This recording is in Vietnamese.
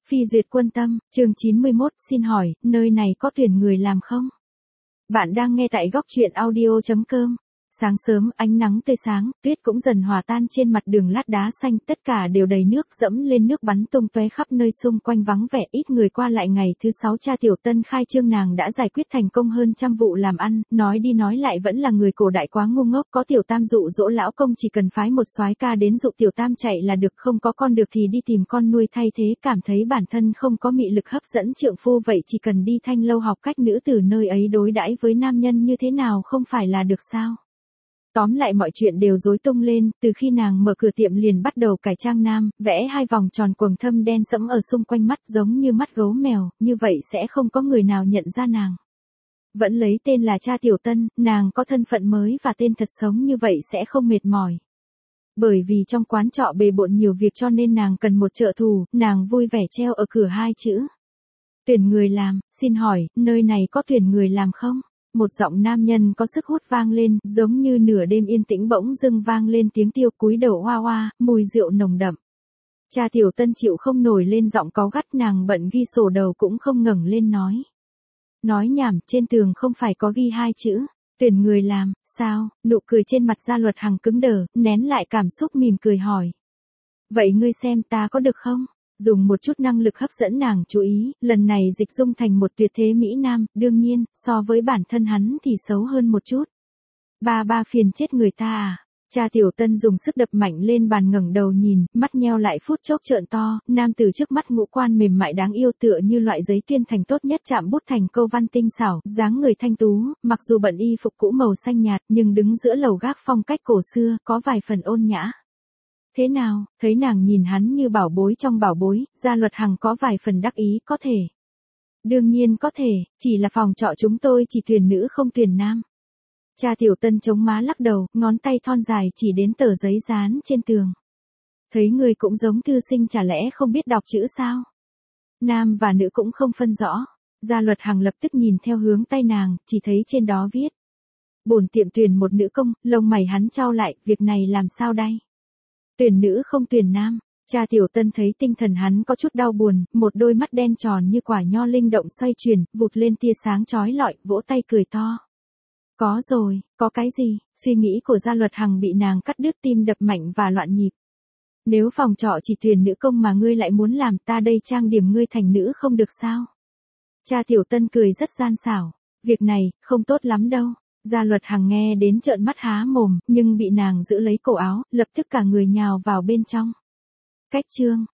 Phi duyệt quân tâm, chương 91, xin hỏi, nơi này có tuyển người làm không? Bạn đang nghe tại góc truyện audio.com. Sáng sớm, ánh nắng tươi sáng, tuyết cũng dần hòa tan trên mặt đường lát đá xanh, tất cả đều đầy nước, dẫm lên nước bắn tung tóe khắp nơi, xung quanh vắng vẻ, ít người qua lại. Ngày thứ 6 cha Tiểu Tân khai trương, nàng đã giải quyết thành công hơn 100 vụ làm ăn, nói đi nói lại vẫn là người cổ đại quá ngu ngốc, có Tiểu Tam dụ dỗ lão công chỉ cần phái một soái ca đến dụ Tiểu Tam chạy là được, không có con được thì đi tìm con nuôi thay thế, cảm thấy bản thân không có mị lực hấp dẫn trượng phu vậy chỉ cần đi Thanh Lâu học cách nữ tử nơi ấy đối đãi với nam nhân như thế nào không phải là được sao? Tóm lại mọi chuyện đều rối tung lên, từ khi nàng mở cửa tiệm liền bắt đầu cải trang nam, vẽ 2 vòng tròn quầng thâm đen sẫm ở xung quanh mắt giống như mắt gấu mèo, như vậy sẽ không có người nào nhận ra nàng. Vẫn lấy tên là cha Tiểu Tân, nàng có thân phận mới và tên thật sống như vậy sẽ không mệt mỏi. Bởi vì trong quán trọ bề bộn nhiều việc cho nên nàng cần một trợ thủ, nàng vui vẻ treo ở cửa 2 chữ. Tuyển người làm, xin hỏi, nơi này có tuyển người làm không? Một giọng nam nhân có sức hút vang lên, giống như nửa đêm yên tĩnh bỗng dưng vang lên tiếng tiêu, cúi đầu hoa hoa, mùi rượu nồng đậm. Cha Tiểu Tân chịu không nổi lên giọng cáu gắt, nàng bận ghi sổ đầu cũng không ngẩng lên nói. Nói nhảm, trên tường không phải có ghi 2 chữ, tuyển người làm, sao? Nụ cười trên mặt Gia Luật Hằng cứng đờ, nén lại cảm xúc mỉm cười hỏi. Vậy ngươi xem ta có được không? Dùng một chút năng lực hấp dẫn nàng chú ý, lần này dịch dung thành một tuyệt thế mỹ nam, đương nhiên, so với bản thân hắn thì xấu hơn một chút. Ba phiền chết người ta à. Cha Tiểu Tân dùng sức đập mạnh lên bàn, ngẩng đầu nhìn, mắt nheo lại phút chốc trợn to, nam tử trước mắt ngũ quan mềm mại đáng yêu tựa như loại giấy tuyên thành tốt nhất chạm bút thành câu văn tinh xảo, dáng người thanh tú, mặc dù bận y phục cũ màu xanh nhạt nhưng đứng giữa lầu gác phong cách cổ xưa, có vài phần ôn nhã. Thế nào, thấy nàng nhìn hắn như bảo bối trong bảo bối, Gia Luật Hằng có vài phần đắc ý, có thể. Đương nhiên có thể, chỉ là phòng trọ chúng tôi chỉ tuyển nữ không tuyển nam. Cha Tiểu Tân chống má lắc đầu, ngón tay thon dài chỉ đến tờ giấy dán trên tường. Thấy người cũng giống thư sinh, chả lẽ không biết đọc chữ sao? Nam và nữ cũng không phân rõ. Gia Luật Hằng lập tức nhìn theo hướng tay nàng, chỉ thấy trên đó viết. Bổn tiệm tuyển một nữ công, lông mày hắn chau lại, việc này làm sao đây? Tuyển nữ không tuyển nam. Cha Tiểu Tân thấy tinh thần hắn có chút đau buồn, một đôi mắt đen tròn như quả nho linh động xoay chuyển, vụt lên tia sáng chói lọi, vỗ tay cười to. Có rồi, có cái gì? Suy nghĩ của Gia Luật Hằng bị nàng cắt đứt, tim đập mạnh và loạn nhịp. Nếu phòng trọ chỉ tuyển nữ công mà ngươi lại muốn làm, ta đây trang điểm ngươi thành nữ không được sao? Cha Tiểu Tân cười rất gian xảo. Việc này, không tốt lắm đâu. Gia Luật Hằng nghe đến trợn mắt há mồm, nhưng bị nàng giữ lấy cổ áo, lập tức cả người nhào vào bên trong. Cách chương.